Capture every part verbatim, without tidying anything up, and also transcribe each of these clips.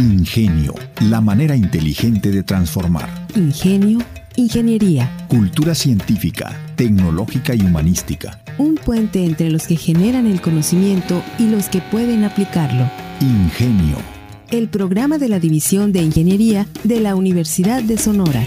Ingenio, la manera inteligente de transformar. Ingenio, ingeniería. Cultura científica, tecnológica y humanística. Un puente entre los que generan el conocimiento y los que pueden aplicarlo. Ingenio. El programa de la División de Ingeniería de la Universidad de Sonora.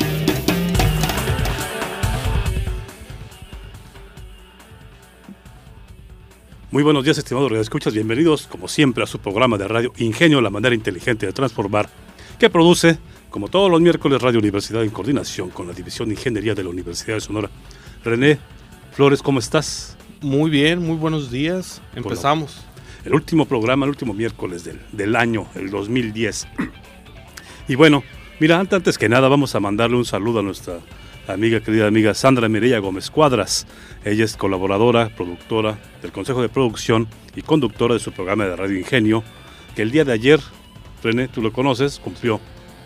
Muy buenos días, estimados radioescuchas. Bienvenidos, como siempre, a su programa de radio Ingenio, la manera inteligente de transformar, que produce, como todos los miércoles, Radio Universidad en coordinación con la División de Ingeniería de la Universidad de Sonora. René Flores, ¿cómo estás? Muy bien, muy buenos días. Empezamos. Bueno, el último programa, el último miércoles del, del año, el dos mil diez. Y bueno, mira, antes que nada vamos a mandarle un saludo a nuestra amiga, querida amiga Sandra Mireya Gómez Cuadras. Ella es colaboradora, productora del Consejo de Producción y conductora de su programa de Radio Ingenio, que el día de ayer, René, tú lo conoces, cumplió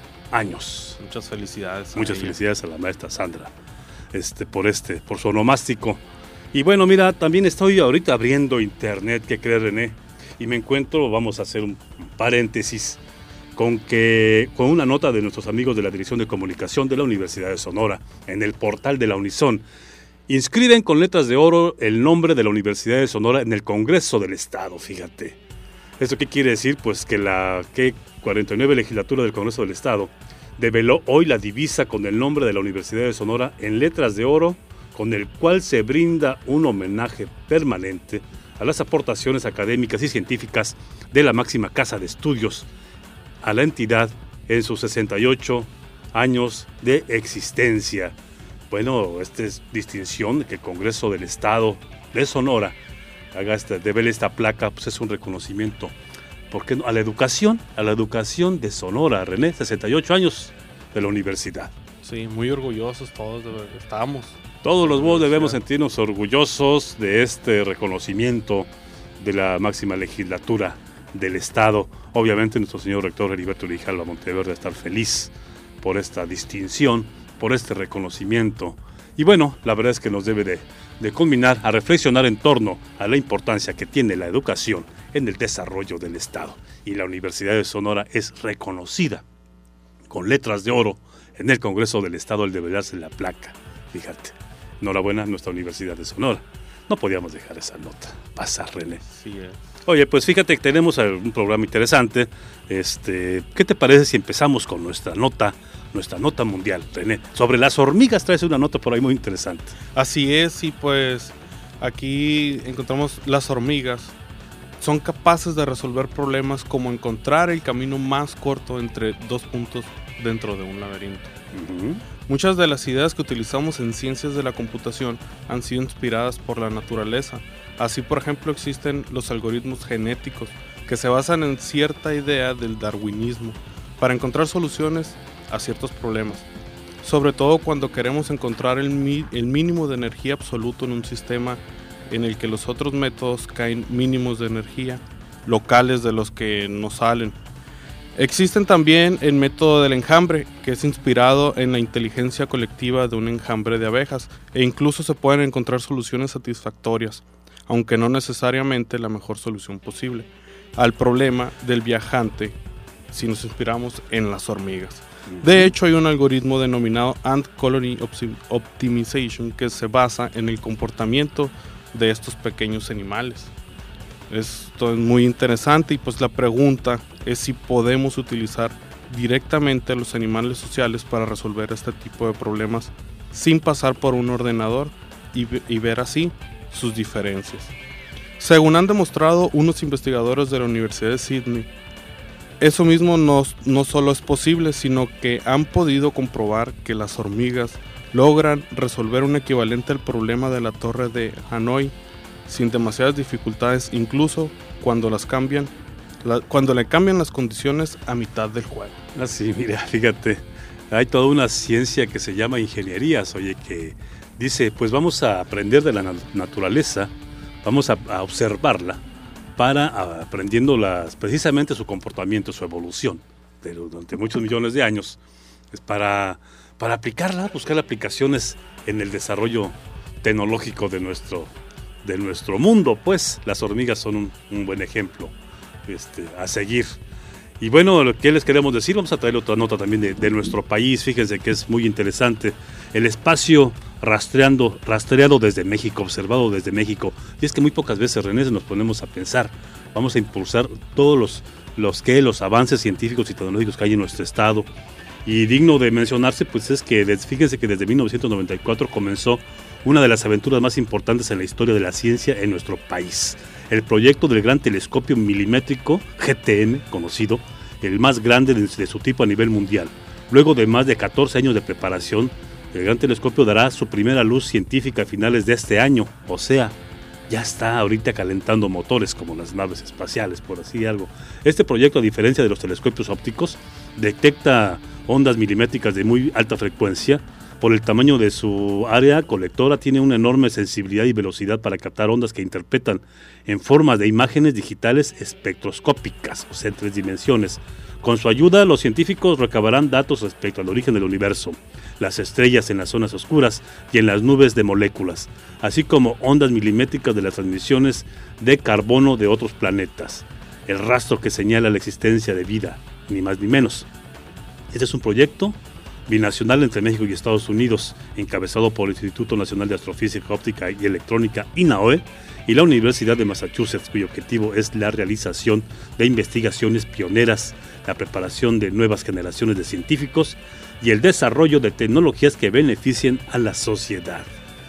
años. Muchas felicidades. Muchas felicidades a la maestra Sandra, este, por este, por su onomástico. Y bueno, mira, también estoy ahorita abriendo internet, ¿qué crees, René? Y me encuentro, vamos a hacer un paréntesis, con que con una nota de nuestros amigos de la Dirección de Comunicación de la Universidad de Sonora, en el portal de la Unison. Inscriben con letras de oro el nombre de la Universidad de Sonora en el Congreso del Estado, fíjate. ¿Esto qué quiere decir? Pues que la que cuarenta y nueve legislatura del Congreso del Estado develó hoy la divisa con el nombre de la Universidad de Sonora en letras de oro, con el cual se brinda un homenaje permanente a las aportaciones académicas y científicas de la máxima casa de estudios a la entidad en sus sesenta y ocho años de existencia. Bueno, esta es distinción de que el Congreso del Estado de Sonora haga esta, devele esta placa, pues es un reconocimiento, ¿por qué no? A la educación, a la educación de Sonora, René, sesenta y ocho años de la universidad. Sí, muy orgullosos todos, estamos. Todos los modos debemos sentirnos orgullosos de este reconocimiento de la máxima legislatura del Estado. Obviamente nuestro señor rector Heriberto Grijalva Monteverde estar feliz por esta distinción, por este reconocimiento. Y bueno, la verdad es que nos debe de, de culminar a reflexionar en torno a la importancia que tiene la educación en el desarrollo del Estado. Y la Universidad de Sonora es reconocida con letras de oro en el Congreso del Estado al develarse la placa. Fíjate, enhorabuena a nuestra Universidad de Sonora. No podíamos dejar esa nota pasar, René. Sí, eh. Oye, pues fíjate que tenemos un programa interesante. Este, ¿qué te parece si empezamos con nuestra nota, nuestra nota mundial, René? Sobre las hormigas traes una nota por ahí muy interesante. Así es, y pues aquí encontramos las hormigas. Son capaces de resolver problemas como encontrar el camino más corto entre dos puntos dentro de un laberinto. Uh-huh. Muchas de las ideas que utilizamos en ciencias de la computación han sido inspiradas por la naturaleza. Así, por ejemplo, existen los algoritmos genéticos que se basan en cierta idea del darwinismo para encontrar soluciones a ciertos problemas, sobre todo cuando queremos encontrar el, mi- el mínimo de energía absoluto en un sistema en el que los otros métodos caen mínimos de energía locales de los que nos salen. Existen también el método del enjambre, que es inspirado en la inteligencia colectiva de un enjambre de abejas, e incluso se pueden encontrar soluciones satisfactorias, aunque no necesariamente la mejor solución posible, al problema del viajante si nos inspiramos en las hormigas. De hecho, hay un algoritmo denominado Ant Colony Optimization que se basa en el comportamiento de estos pequeños animales. Esto es muy interesante y pues la pregunta es si podemos utilizar directamente a los animales sociales para resolver este tipo de problemas sin pasar por un ordenador y, y ver así sus diferencias. Según han demostrado unos investigadores de la Universidad de Sydney, eso mismo no, no solo es posible, sino que han podido comprobar que las hormigas logran resolver un equivalente al problema de la torre de Hanoi sin demasiadas dificultades, incluso cuando las cambian, la, cuando le cambian las condiciones a mitad del juego. Así, mira, fíjate, hay toda una ciencia que se llama ingenierías, oye, que dice, pues vamos a aprender de la naturaleza, vamos a, a observarla, para a, aprendiendo las, precisamente su comportamiento, su evolución, de, durante muchos millones de años, es para, para aplicarla, buscar aplicaciones en el desarrollo tecnológico de nuestro de nuestro mundo. Pues las hormigas son un, un buen ejemplo este, a seguir. Y bueno, lo que les queremos decir, vamos a traer otra nota también de, de nuestro país. Fíjense que es muy interesante. El espacio rastreando, rastreado desde México, observado desde México. Y es que muy pocas veces, René, nos ponemos a pensar. Vamos a impulsar todos los, los, que, los avances científicos y tecnológicos que hay en nuestro estado. Y digno de mencionarse, pues es que fíjense que desde mil novecientos noventa y cuatro comenzó una de las aventuras más importantes en la historia de la ciencia en nuestro país. El proyecto del Gran Telescopio Milimétrico, G T M, conocido, el más grande de, de su tipo a nivel mundial. Luego de más de catorce años de preparación, el Gran Telescopio dará su primera luz científica a finales de este año, o sea, ya está ahorita calentando motores como las naves espaciales, por así algo. Este proyecto, a diferencia de los telescopios ópticos, detecta ondas milimétricas de muy alta frecuencia. Por el tamaño de su área colectora, tiene una enorme sensibilidad y velocidad para captar ondas que interpretan en formas de imágenes digitales espectroscópicas, o sea, en tres dimensiones. Con su ayuda, los científicos recabarán datos respecto al origen del universo, las estrellas en las zonas oscuras y en las nubes de moléculas, así como ondas milimétricas de las transmisiones de carbono de otros planetas, el rastro que señala la existencia de vida, ni más ni menos. Este es un proyecto binacional entre México y Estados Unidos, encabezado por el Instituto Nacional de Astrofísica, Óptica y Electrónica, I N A O E, y la Universidad de Massachusetts, cuyo objetivo es la realización de investigaciones pioneras, la preparación de nuevas generaciones de científicos y el desarrollo de tecnologías que beneficien a la sociedad.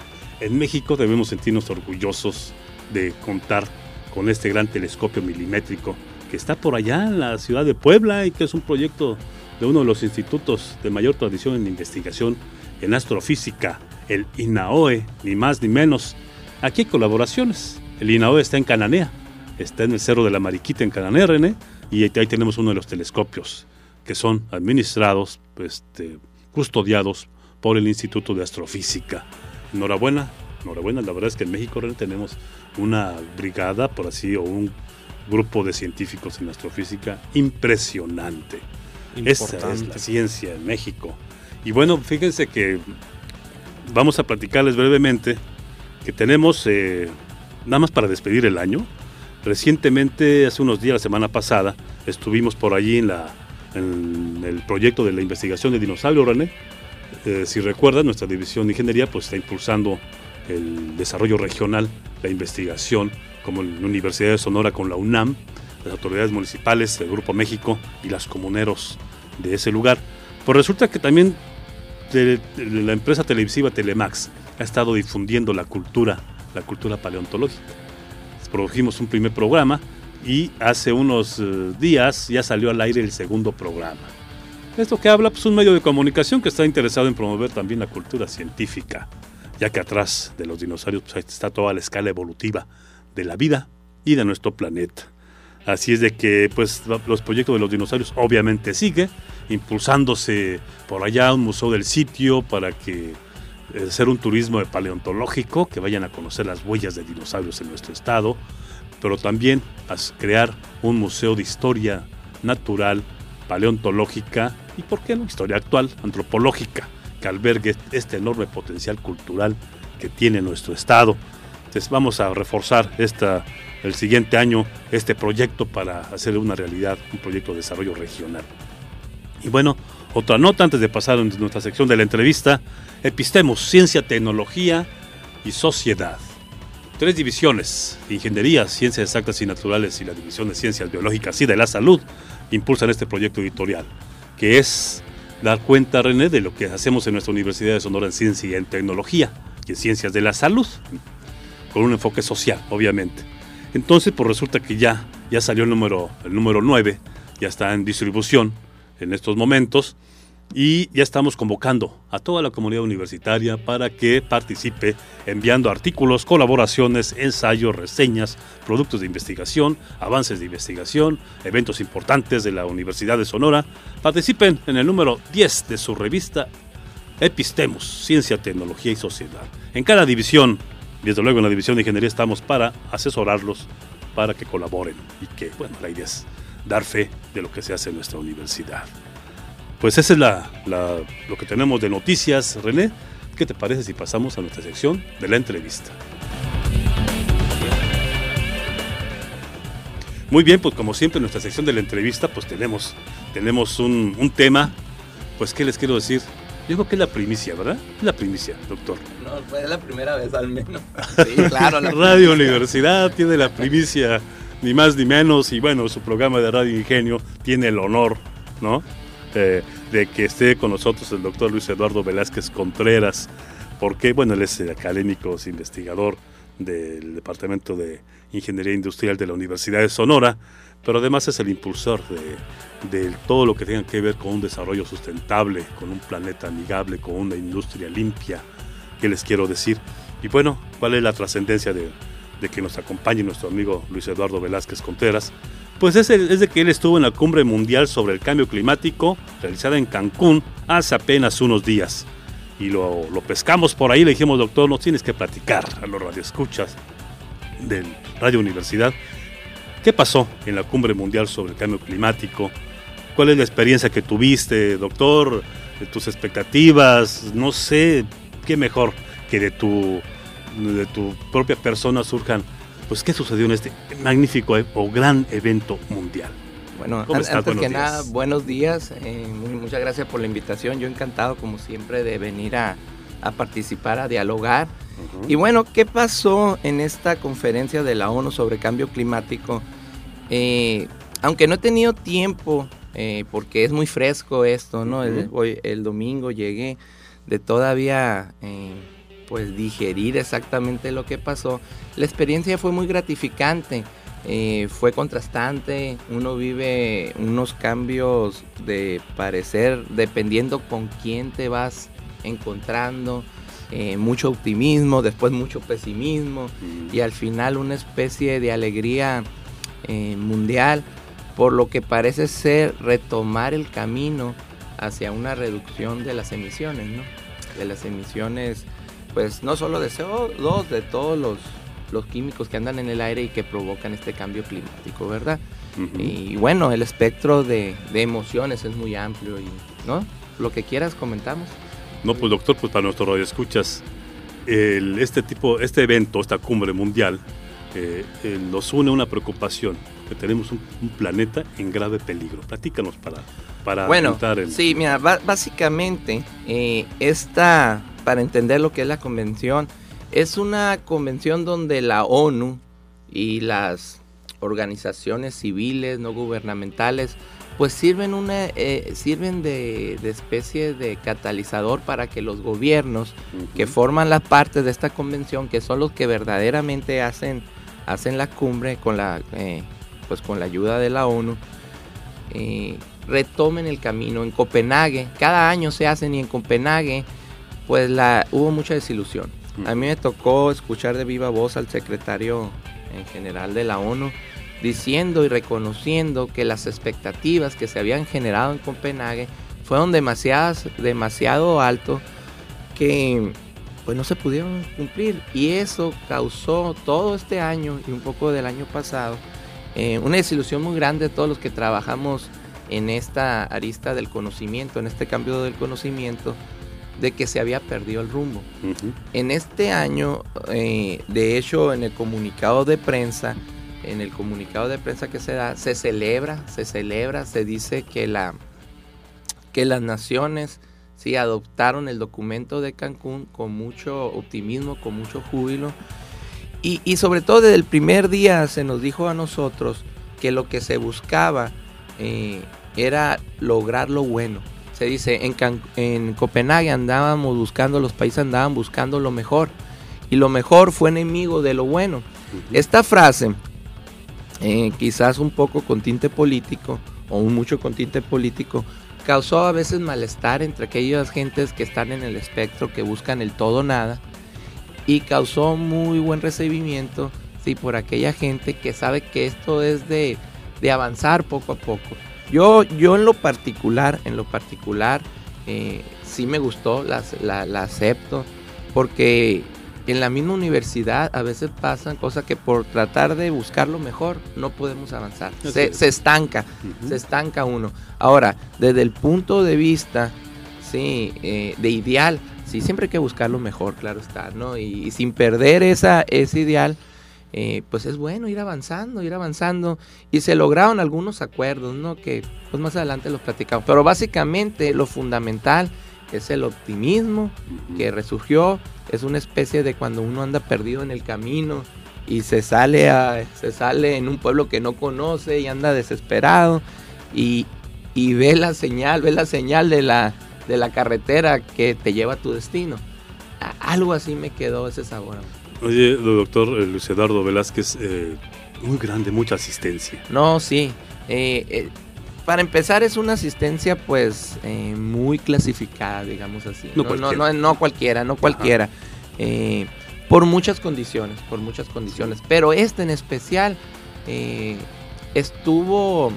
En México debemos sentirnos orgullosos de contar con este gran telescopio milimétrico que está por allá en la ciudad de Puebla y que es un proyecto de uno de los institutos de mayor tradición en investigación en astrofísica, el I N A O E, ni más ni menos. Aquí hay colaboraciones. El I N A O E está en Cananea, está en el Cerro de la Mariquita en Cananea, René, y ahí tenemos uno de los telescopios que son administrados, este, custodiados por el Instituto de Astrofísica. Enhorabuena, enhorabuena. La verdad es que en México, René, tenemos una brigada, por así, o un grupo de científicos en astrofísica impresionante. Importante. Esta es la ciencia en México. Y bueno, fíjense que vamos a platicarles brevemente que tenemos, eh, nada más para despedir el año, recientemente, hace unos días, la semana pasada, estuvimos por allí en, la, en el proyecto de la investigación de dinosaurios, René. Eh, si recuerdan, nuestra división de ingeniería pues está impulsando el desarrollo regional, la investigación, como la Universidad de Sonora con la UNAM, las autoridades municipales, el Grupo México y las comuneros de ese lugar. Pues resulta que también de, de la empresa televisiva Telemax ha estado difundiendo la cultura, la cultura paleontológica. Produjimos un primer programa y hace unos uh, días ya salió al aire el segundo programa. Esto que habla, pues un medio de comunicación que está interesado en promover también la cultura científica, ya que atrás de los dinosaurios pues, está toda la escala evolutiva de la vida y de nuestro planeta. Así es de que pues los proyectos de los dinosaurios obviamente sigue impulsándose por allá un museo del sitio para que eh, hacer un turismo paleontológico, que vayan a conocer las huellas de dinosaurios en nuestro estado, pero también a crear un museo de historia natural, paleontológica y, ¿por qué no?, historia actual, antropológica, que albergue este enorme potencial cultural que tiene nuestro estado. Entonces vamos a reforzar esta, el siguiente año este proyecto para hacer una realidad, un proyecto de desarrollo regional. Y bueno, otra nota antes de pasar a nuestra sección de la entrevista: Epistemos, Ciencia, Tecnología y Sociedad. Tres divisiones, Ingeniería, Ciencias Exactas y Naturales y la División de Ciencias Biológicas y de la Salud, impulsan este proyecto editorial, que es dar cuenta, René, de lo que hacemos en nuestra Universidad de Sonora en Ciencia y en Tecnología y en Ciencias de la Salud, con un enfoque social, obviamente. Entonces, pues resulta que ya, ya salió el número, el número nueve, ya está en distribución en estos momentos, y ya estamos convocando a toda la comunidad universitaria para que participe enviando artículos, colaboraciones, ensayos, reseñas, productos de investigación, avances de investigación, eventos importantes de la Universidad de Sonora. Participen en el número diez de su revista Epistemos, Ciencia, Tecnología y Sociedad. En cada división, desde luego en la división de ingeniería, estamos para asesorarlos, para que colaboren y que, bueno, la idea es dar fe de lo que se hace en nuestra universidad. Pues esa es la, la, lo que tenemos de noticias, René. ¿Qué te parece si pasamos a nuestra sección de la entrevista? Muy bien, pues como siempre en nuestra sección de la entrevista, pues tenemos, tenemos un, un tema, pues ¿qué les quiero decir? Yo creo que es la primicia, ¿verdad? Es la primicia, doctor. No, fue la primera vez al menos. Sí, claro. La Radio Universidad tiene la primicia, ni más ni menos, y bueno, su programa de Radio Ingenio tiene el honor, ¿no? Eh, de que esté con nosotros el doctor Luis Eduardo Velázquez Contreras, porque, bueno, él es académico, es investigador del Departamento de Ingeniería Industrial de la Universidad de Sonora, pero además es el impulsor de, de todo lo que tenga que ver con un desarrollo sustentable, con un planeta amigable, con una industria limpia. ¿Qué les quiero decir? Y bueno, ¿cuál es la trascendencia de, de que nos acompañe nuestro amigo Luis Eduardo Velázquez Contreras? Pues es, el, es de que él estuvo en la Cumbre Mundial sobre el Cambio Climático, realizada en Cancún hace apenas unos días. Y lo, lo pescamos por ahí, le dijimos, doctor, nos tienes que platicar a los radioescuchas del Radio Universidad. ¿Qué pasó en la Cumbre Mundial sobre el Cambio Climático? ¿Cuál es la experiencia que tuviste, doctor? ¿De tus expectativas? No sé, qué mejor que de tu, de tu propia persona surjan, pues, ¿qué sucedió en este magnífico o gran evento mundial? Bueno, ¿Cómo an- estás? antes Buenos que días. nada, buenos días. Eh, muy- muchas gracias por la invitación. Yo encantado, como siempre, de venir a, a participar, a dialogar. Uh-huh. Y bueno, ¿qué pasó en esta conferencia de la ONU sobre cambio climático? Eh, aunque no he tenido tiempo, eh, porque es muy fresco esto, ¿no? Uh-huh. el, hoy, el domingo llegué de todavía, eh, pues, digerir exactamente lo que pasó. La experiencia fue muy gratificante. Eh, fue contrastante, uno vive unos cambios de parecer dependiendo con quién te vas encontrando, eh, mucho optimismo, después mucho pesimismo Mm. y al final una especie de alegría eh, mundial por lo que parece ser retomar el camino hacia una reducción de las emisiones, ¿no? De las emisiones, pues no solo de C O dos, de todos los los químicos que andan en el aire y que provocan este cambio climático, ¿verdad? Uh-huh. Y bueno, el espectro de, de emociones es muy amplio y, ¿no? Lo que quieras comentamos. No, pues doctor, pues para nuestro radio escuchas, el, este tipo, este evento, esta cumbre mundial, eh, eh, nos une una preocupación, que tenemos un, un planeta en grave peligro. Platícanos para, para Bueno, entrar en... sí, mira, ba- básicamente, eh, esta, para entender lo que es la convención, es una convención donde la ONU y las organizaciones civiles, no gubernamentales, pues sirven, una, eh, sirven de, de especie de catalizador para que los gobiernos Uh-huh. que forman la parte de esta convención, que son los que verdaderamente hacen, hacen la cumbre con la, eh, pues con la ayuda de la ONU, eh, retomen el camino. En Copenhague, cada año se hacen y en Copenhague pues la, hubo mucha desilusión. A mí me tocó escuchar de viva voz al secretario en general de la ONU diciendo y reconociendo que las expectativas que se habían generado en Copenhague fueron demasiadas, demasiado alto, que pues no se pudieron cumplir, y eso causó todo este año y un poco del año pasado eh, una desilusión muy grande de todos los que trabajamos en esta arista del conocimiento, en este cambio del conocimiento, de que se había perdido el rumbo. Uh-huh. En este año, eh, de hecho, en el comunicado de prensa, en el comunicado de prensa que se da, se celebra, se celebra, se dice que la que las naciones sí adoptaron el documento de Cancún con mucho optimismo, con mucho júbilo, y, y sobre todo desde el primer día se nos dijo a nosotros que lo que se buscaba eh, era lograr lo bueno. Se dice, en, Can- en Copenhague andábamos buscando, los países andaban buscando lo mejor, y lo mejor fue enemigo de lo bueno. Uh-huh. Esta frase, eh, quizás un poco con tinte político, o un mucho con tinte político, causó a veces malestar entre aquellas gentes que están en el espectro, que buscan el todo o nada, y causó muy buen recibimiento, sí, por aquella gente que sabe que esto es de, de avanzar poco a poco. Yo, yo en lo particular, en lo particular, eh, sí me gustó, la, la, la acepto, porque en la misma universidad a veces pasan cosas que por tratar de buscar lo mejor no podemos avanzar. Se, se estanca, Uh-huh. se estanca uno. Ahora, desde el punto de vista, sí, eh, de ideal, sí, siempre hay que buscar lo mejor, claro está, ¿no? Y, y sin perder esa, ese ideal, eh, pues es bueno ir avanzando, ir avanzando, y se lograron algunos acuerdos, ¿no? Que pues más adelante los platicamos, pero básicamente lo fundamental es el optimismo que resurgió, es una especie de cuando uno anda perdido en el camino y se sale, a, se sale en un pueblo que no conoce y anda desesperado y, y ve la señal, ve la señal de la, de la carretera que te lleva a tu destino. A, algo así me quedó ese sabor. Oye, doctor Luis Eduardo Velázquez, eh, muy grande, mucha asistencia. No, sí. Eh, eh, para empezar es una asistencia pues eh, muy clasificada, digamos así. No, no, cualquiera. no, no, no cualquiera, no cualquiera. Eh, por muchas condiciones, por muchas condiciones. Pero este en especial eh, estuvo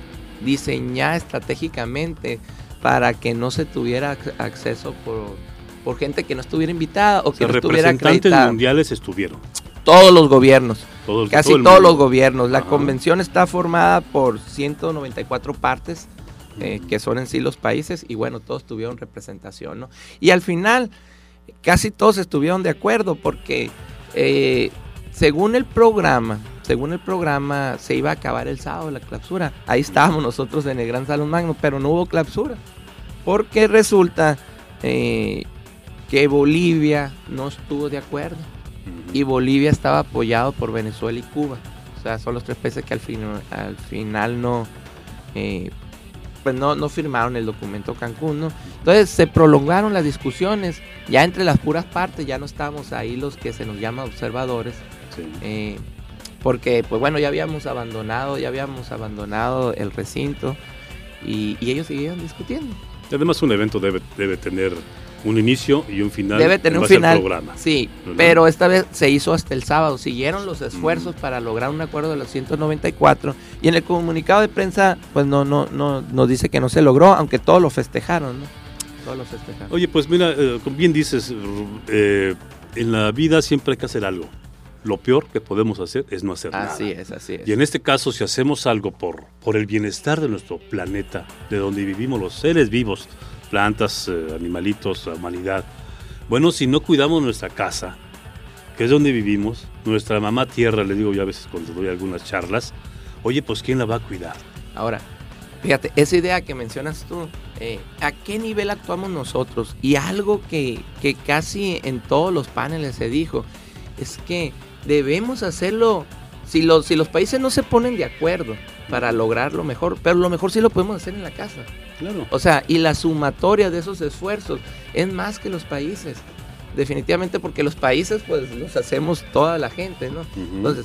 diseñada estratégicamente para que no se tuviera ac- acceso por, por gente que no estuviera invitada o que O sea, no estuviera representantes acreditada. mundiales estuvieron. Todos los gobiernos. Todo, Casi todo el todos mundo. los gobiernos. La Ajá. convención está formada por ciento noventa y cuatro partes, eh, que son en sí los países, y bueno, todos tuvieron representación, ¿no? Y al final, casi todos estuvieron de acuerdo, porque eh, según el programa, según el programa, se iba a acabar el sábado la clausura. Ahí estábamos nosotros en el Gran Salón Magno, pero no hubo clausura, porque resulta eh, que Bolivia no estuvo de acuerdo. Y Bolivia estaba apoyado por Venezuela y Cuba. O sea, son los tres países que al, fin, al final no, eh, pues no, no firmaron el documento Cancún, ¿no? Entonces se prolongaron las discusiones. Ya entre las puras partes ya no estábamos ahí los que se nos llama observadores. Sí. Eh, porque, pues bueno, ya habíamos abandonado, ya habíamos abandonado el recinto. Y, y ellos siguieron discutiendo. Además, un evento debe, debe tener un inicio y un final. Debe tener en un base al final, programa. sí, ¿verdad? pero esta vez se hizo hasta el sábado. Siguieron los esfuerzos mm. para lograr un acuerdo de los ciento noventa y cuatro, y en el comunicado de prensa pues no no no nos dice que no se logró, aunque todos lo festejaron, ¿no? Todos lo festejaron. Oye, pues mira, eh, como bien dices, eh, en la vida siempre hay que hacer algo. Lo peor que podemos hacer es no hacer nada. Así es, así es. Y en este caso, si hacemos algo por, por el bienestar de nuestro planeta, de donde vivimos los seres vivos, plantas, eh, animalitos, la humanidad. Bueno, si no cuidamos nuestra casa, que es donde vivimos, nuestra mamá tierra, le digo yo a veces cuando doy algunas charlas, oye, pues ¿quién la va a cuidar? Ahora, fíjate, esa idea que mencionas tú, eh, ¿a qué nivel actuamos nosotros? Y algo que, que casi en todos los paneles se dijo, es que debemos hacerlo, si los, si los países no se ponen de acuerdo para lograrlo mejor, pero lo mejor sí lo podemos hacer en la casa. Claro. O sea, y la sumatoria de esos esfuerzos es más que los países. Definitivamente, porque los países pues los hacemos toda la gente, ¿no? Uh-huh. Entonces,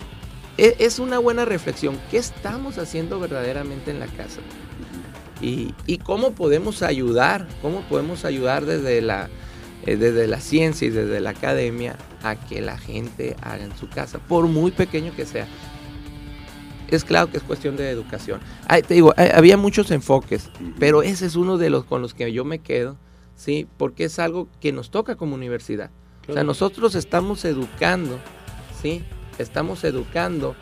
es, es una buena reflexión. ¿Qué estamos haciendo verdaderamente en la casa? Uh-huh. Y, y cómo podemos ayudar, cómo podemos ayudar desde la, eh, desde la ciencia y desde la academia a que la gente haga en su casa, por muy pequeño que sea. Es claro que es cuestión de educación. Ay, te digo, hay, había muchos enfoques, uh-huh. pero ese es uno de los con los que yo me quedo, ¿sí? Porque es algo que nos toca como universidad. Claro. O sea, nosotros estamos educando, ¿sí? Estamos educando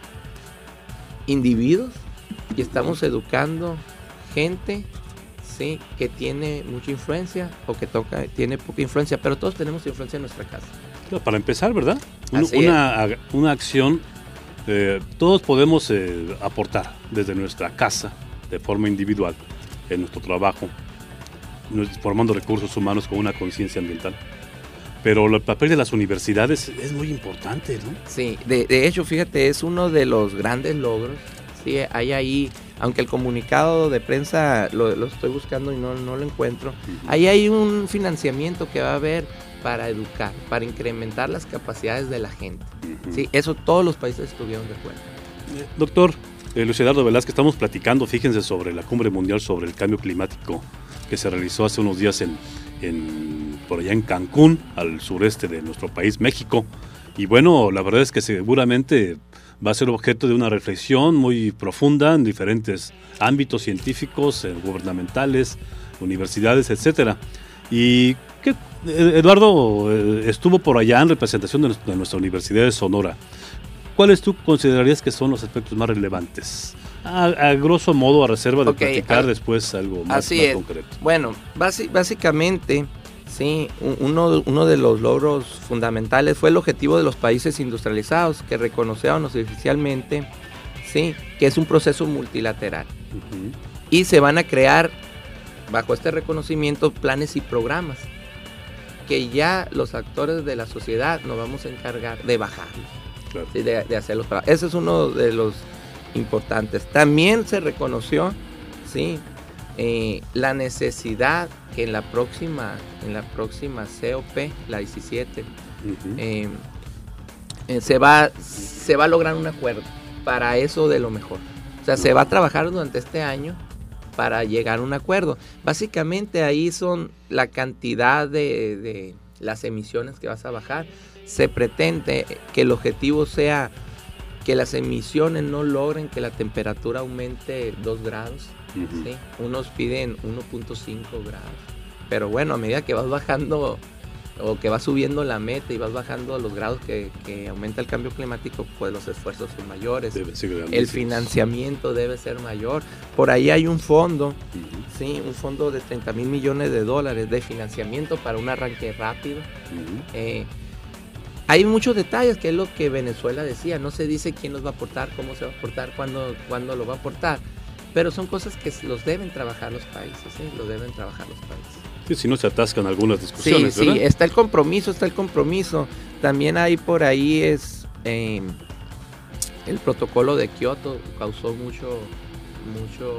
individuos y estamos educando gente, ¿sí? Que tiene mucha influencia o que toca, tiene poca influencia, pero todos tenemos influencia en nuestra casa. Claro, para empezar, ¿verdad? Un, una, una acción... Eh, todos podemos eh, aportar desde nuestra casa, de forma individual, en nuestro trabajo, formando recursos humanos con una conciencia ambiental. Pero el papel de las universidades es muy importante, ¿no? Sí, de, de hecho, fíjate, es uno de los grandes logros. Sí, hay ahí, aunque el comunicado de prensa lo, lo estoy buscando y no, no lo encuentro, uh-huh. ahí hay un financiamiento que va a haber para educar, para incrementar las capacidades de la gente. Uh-huh. Sí, eso todos los países estuvieron de acuerdo. Eh, doctor eh, Luis Eduardo Velázquez, estamos platicando, fíjense, sobre la Cumbre Mundial sobre el Cambio Climático que se realizó hace unos días en, en por allá en Cancún, al sureste de nuestro país, México. Y bueno, la verdad es que seguramente va a ser objeto de una reflexión muy profunda en diferentes ámbitos científicos, eh, gubernamentales, universidades, etcétera. Y que Eduardo eh, estuvo por allá en representación de, de nuestra Universidad de Sonora. ¿Cuáles tú considerarías que son los aspectos más relevantes? A, a grosso modo, a reserva de okay, platicar a, después algo más, así más es. concreto. Bueno, basi- básicamente Sí, uno, uno de los logros fundamentales fue el objetivo de los países industrializados, que reconocieron oficialmente, sí, que es un proceso multilateral. Uh-huh. Y se van a crear, bajo este reconocimiento, planes y programas que ya los actores de la sociedad nos vamos a encargar de bajarlos, claro. ¿Sí? de, de hacerlos. Para... Ese es uno de los importantes. También se reconoció, sí, eh, la necesidad que en la próxima, en la próxima C O P, la diecisiete, uh-huh. eh, eh, se va, se va a lograr un acuerdo para eso de lo mejor. O sea, uh-huh. se va a trabajar durante este año para llegar a un acuerdo. Básicamente ahí son la cantidad de, de las emisiones que vas a bajar. Se pretende que el objetivo sea que las emisiones no logren que la temperatura aumente dos grados. Uh-huh. ¿Sí? Unos piden uno punto cinco grados. Pero bueno, a medida que vas bajando o que vas subiendo la meta y vas bajando los grados que, que aumenta el cambio climático, pues los esfuerzos son mayores. El financiamiento debe ser mayor. Por ahí hay un fondo, uh-huh. sí, un fondo de treinta mil millones de dólares de financiamiento para un arranque rápido. Uh-huh. Eh, hay muchos detalles, que es lo que Venezuela decía. No se dice quién los va a aportar, cómo se va a aportar, cuándo, cuándo lo va a aportar. Pero son cosas que los deben trabajar los países, ¿sí? Los deben trabajar los países. Sí, si no se atascan algunas discusiones, sí, ¿verdad? Sí, está el compromiso, está el compromiso. También hay por ahí es eh, el protocolo de Kioto, causó mucho, mucho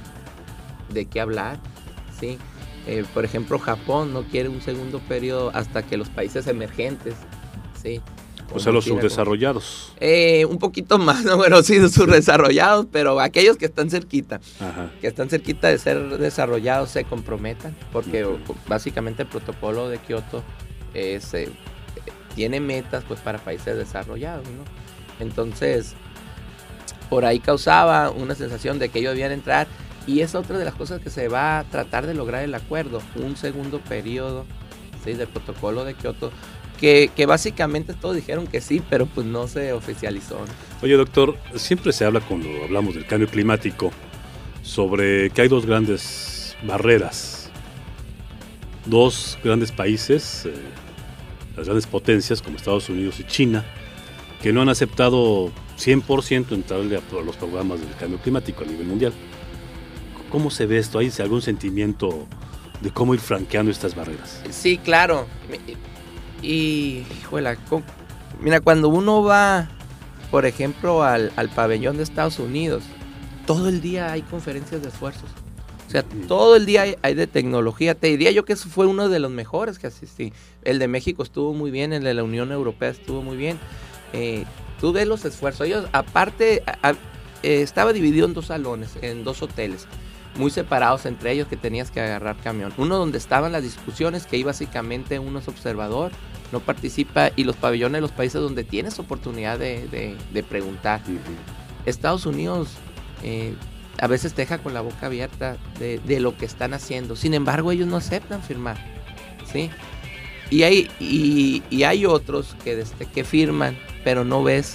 de qué hablar, ¿sí? Eh, por ejemplo, Japón no quiere un segundo periodo hasta que los países emergentes, ¿sí? O sea, los subdesarrollados. Eh, un poquito más, ¿no? Bueno, sí, subdesarrollados, pero aquellos que están cerquita, Ajá. que están cerquita de ser desarrollados se comprometan, porque uh-huh. básicamente el protocolo de Kioto es, eh, tiene metas pues para países desarrollados, ¿no? Entonces, por ahí causaba una sensación de que ellos debían entrar, y es otra de las cosas que se va a tratar de lograr el acuerdo, un segundo periodo, ¿sí? Del protocolo de Kioto. Que, que básicamente todos dijeron que sí, pero pues no se oficializó, ¿no? Oye, doctor, siempre se habla cuando hablamos del cambio climático sobre que hay dos grandes barreras, dos grandes países, eh, las grandes potencias como Estados Unidos y China, que no han aceptado cien por ciento entrarle a los programas del cambio climático a nivel mundial. ¿Cómo se ve esto? ¿Hay algún sentimiento de cómo ir franqueando estas barreras? Sí, claro. Y, híjole, mira, cuando uno va, por ejemplo, al, al pabellón de Estados Unidos, todo el día hay conferencias de esfuerzos. O sea, todo el día hay, hay de tecnología. Te diría yo que eso fue uno de los mejores que asistí. El de México estuvo muy bien, el de la Unión Europea estuvo muy bien. Eh, tú ves los esfuerzos. Ellos, aparte, a, a, eh, estaba dividido en dos salones, en dos hoteles, muy separados entre ellos, que tenías que agarrar camión. Uno donde estaban las discusiones, que ahí básicamente uno es observador, no participa, y los pabellones de los países donde tienes oportunidad de, de, de preguntar. Uh-huh. Estados Unidos eh, a veces te deja con la boca abierta de, de lo que están haciendo. Sin embargo, ellos no aceptan firmar, ¿sí? Y hay, y, y hay otros que, desde que firman, pero no ves,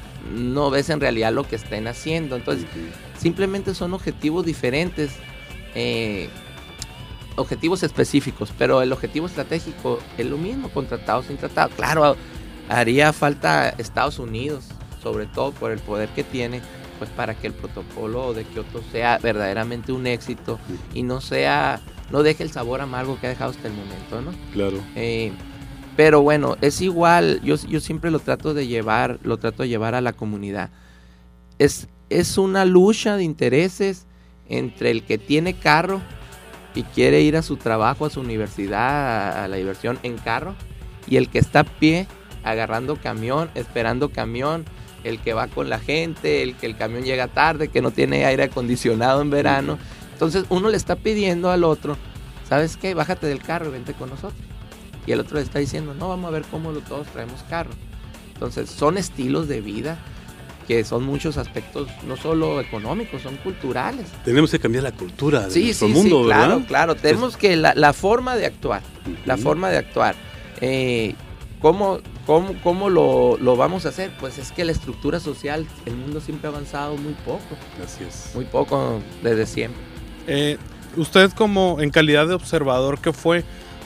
no ves en realidad lo que estén haciendo. Entonces, uh-huh. simplemente son objetivos diferentes, eh, objetivos específicos, pero el objetivo estratégico es lo mismo, con tratado sin tratado. Claro, haría falta Estados Unidos, sobre todo por el poder que tiene, pues para que el protocolo de Kioto sea verdaderamente un éxito y no sea, no deje el sabor amargo que ha dejado hasta el momento, ¿no? Claro. Eh, pero bueno, es igual, yo, yo siempre lo trato de llevar, lo trato de llevar a la comunidad. Es, es una lucha de intereses entre el que tiene carro y quiere ir a su trabajo, a su universidad, a, a la diversión en carro, y el que está a pie, agarrando camión, esperando camión, el que va con la gente, el que el camión llega tarde, que no tiene aire acondicionado en verano. Entonces uno le está pidiendo al otro, ¿sabes qué? Bájate del carro y vente con nosotros. Y el otro le está diciendo, no, vamos a ver cómo lo, todos traemos carro. Entonces son estilos de vida que son muchos aspectos, no solo económicos, son culturales. Tenemos que cambiar la cultura de sí, nuestro sí, mundo, sí, ¿verdad? Claro, claro. Tenemos que la, la forma de actuar, uh-huh. la forma de actuar. Eh, ¿Cómo, cómo, cómo lo, lo vamos a hacer? Pues es que la estructura social, el mundo siempre ha avanzado muy poco. Así es. Muy poco desde siempre. Eh, usted como en calidad de observador que fue,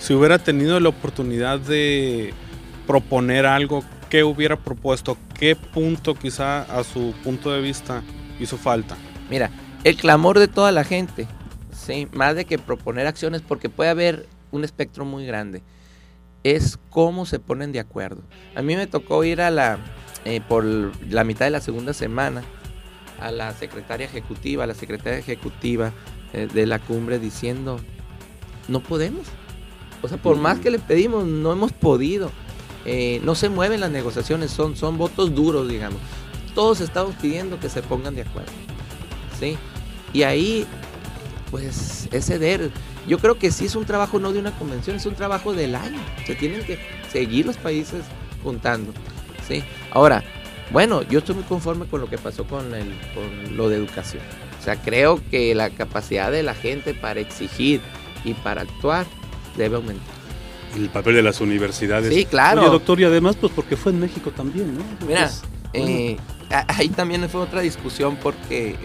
si hubiera tenido la oportunidad de proponer algo, ¿qué hubiera propuesto? ¿Qué punto quizá a su punto de vista hizo falta? Mira, el clamor de toda la gente, sí, más de que proponer acciones, porque puede haber un espectro muy grande, es cómo se ponen de acuerdo. A mí me tocó ir a la, eh, por la mitad de la segunda semana, a la secretaria ejecutiva, a la secretaria ejecutiva eh, de la cumbre diciendo, no podemos. O sea, por más que le pedimos, no hemos podido. Eh, no se mueven las negociaciones, son, son votos duros, digamos. Todos estamos pidiendo que se pongan de acuerdo, ¿sí? Y ahí, pues, es ceder. Yo creo que sí es un trabajo no de una convención, es un trabajo del año. Se tienen que seguir los países juntando, ¿sí? Ahora, bueno, yo estoy muy conforme con lo que pasó con, el, con lo de educación. O sea, creo que la capacidad de la gente para exigir y para actuar debe aumentar. El papel de las universidades. Sí, claro. Oye, doctor, y además, pues porque fue en México también, ¿no? Mira, Pues, bueno. eh, ahí también fue otra discusión porque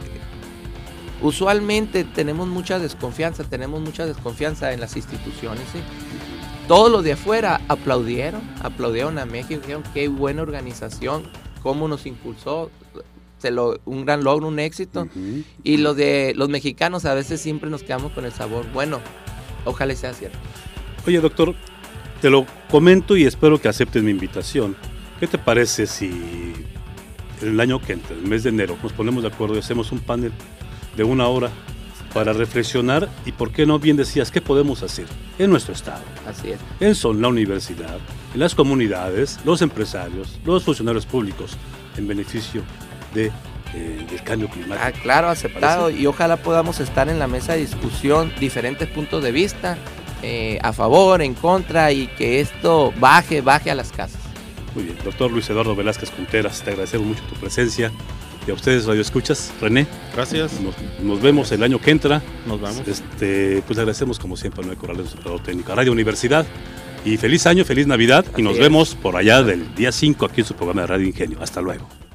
usualmente tenemos mucha desconfianza, tenemos mucha desconfianza en las instituciones, ¿sí? Todos los de afuera aplaudieron, aplaudieron a México, dijeron qué buena organización, cómo nos impulsó, se lo, un gran logro, un éxito. Uh-huh. Y los de los mexicanos a veces siempre nos quedamos con el sabor, bueno, ojalá sea cierto. Oye, doctor, te lo comento y espero que aceptes mi invitación. ¿Qué te parece si el año que entra, el mes de enero, nos ponemos de acuerdo y hacemos un panel de una hora para reflexionar y, por qué no, bien decías, qué podemos hacer en nuestro estado? Así es. En son, la universidad, en las comunidades, los empresarios, los funcionarios públicos, en beneficio de, eh, del cambio climático. Ah, claro, aceptado. Y ojalá podamos estar en la mesa de discusión, diferentes puntos de vista, eh, a favor, en contra, y que esto baje, baje a las casas. Muy bien, doctor Luis Eduardo Velázquez Conteras, te agradecemos mucho tu presencia. Y a ustedes, Radio Escuchas, René. Gracias. Nos, nos vemos el año que entra. Nos vemos. Este, pues le agradecemos como siempre a Noé Corrales, nuestro operador técnico, a Radio Universidad. Y feliz año, feliz Navidad. Así y nos es. vemos por allá del día cinco aquí en su programa de Radio Ingenio. Hasta luego.